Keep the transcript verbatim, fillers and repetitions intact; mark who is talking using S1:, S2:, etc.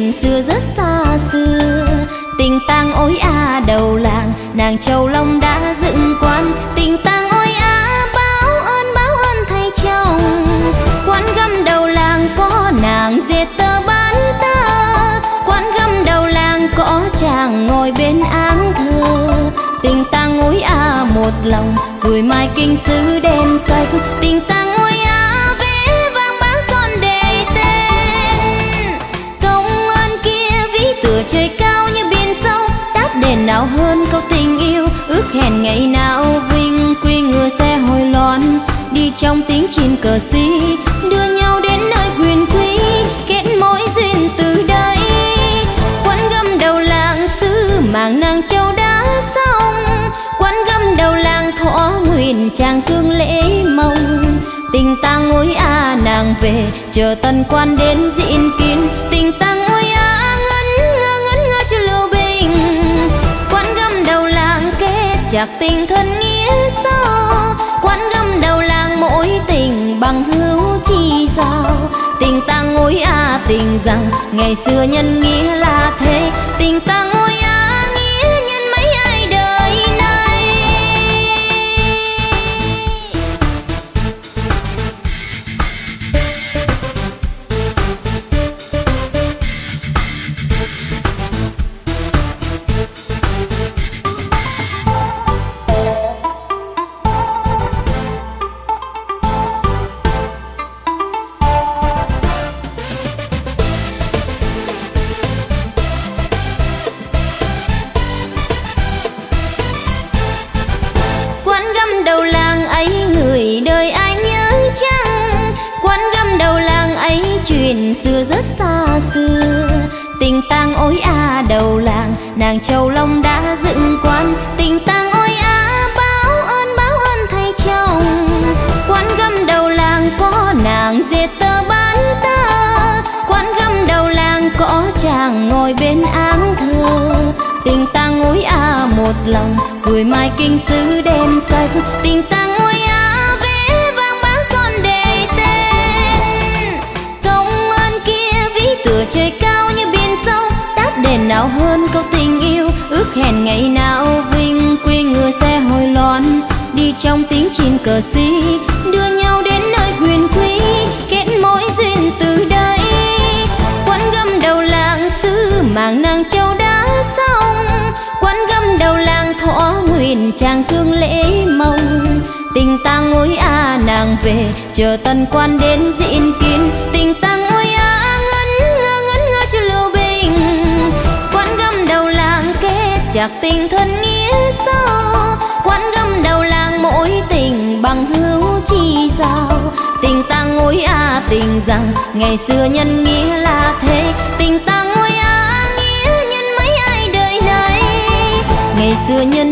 S1: chuyện xưa rất xa xưa. Tình tang ôi à đầu làng, nàng Châu Long đã dựng quan. Tình tang ôi à báo ơn báo ơn thầy chồng. Quán găm đầu làng có nàng dệt tơ bán tơ. Quán găm đầu làng có chàng ngồi bên áng thờ. Tình tang ôi à một lòng, rồi mai kinh sứ đen xoay. Tình tang ôi à vẽ vang báo son đề tên. Công ơn kia ví tựa trời cao như biển sâu, đáp đền nào hơn câu tình yêu. Ước hẹn ngày nào vinh quy ngựa xe hồi loan, đi trong tiếng chim cờ xí, đưa nhau đến nơi quyền quý, kết mối duyên từ đây. Quán găm đầu làng xứ màng nàng Châu đã xong. Quán găm đầu làng thọ nguyện chàng dương lễ mong. Tình tang ôi à nàng về, chờ tân quan đến diễn kiến. Tình tang ôi à ngân ngơ ngân ngơ cho lưu bình. Quán găm đầu làng kết chặt tình thân nghĩa sâu. Quán găm đầu làng mỗi tình bằng hữu chi giao. Tình tang ôi à tình rằng ngày xưa nhân nghĩa là thế. Tình tang ôi à nghĩa nhân mấy ai đời này. Đầu làng ấy người đời ai nhớ chăng? Quán găm đầu làng ấy chuyện xưa rất xa xưa. Tình tang ôi à đầu làng, nàng Châu Long đã dựng quan. Tình tang ôi à báo ơn báo ơn thầy chồng. Quán găm đầu làng có nàng dệt tơ bán tơ. Quán găm đầu làng có chàng ngồi bên áng thờ. Tình tang ôi à một lòng, rồi mai kinh sứ đen xoay. Tình tang ôi à vẽ vang báo son đề tên. Công ơn kia ví tựa trời cao như biển sâu, đáp đền nào hơn câu tình yêu. Ước hẹn ngày nào vinh quy ngựa xe hồi loan, đi trong tiếng chim cờ xí, đưa nhau đến nơi quyền quý, kết mối duyên từ đây. Quán găm đầu làng xứ màng nàng Châu đã xong. Quán găm đầu làng thọ nguyện chàng dương lễ mong. Tình tang ôi à nàng về, chờ tân quan đến diễn kiến. Tình tang ôi à ngân ngơ ngân ngơ cho lưu bình. Quán găm đầu làng kết chặt tình thân nghĩa sâu. Quán găm đầu làng mỗi tình bằng hữu chi giao. Tình tang ôi à tình rằng ngày xưa nhân nghĩa là thế. Tình tang ôi à nghĩa nhân mấy ai đời này. Ngày xưa nhân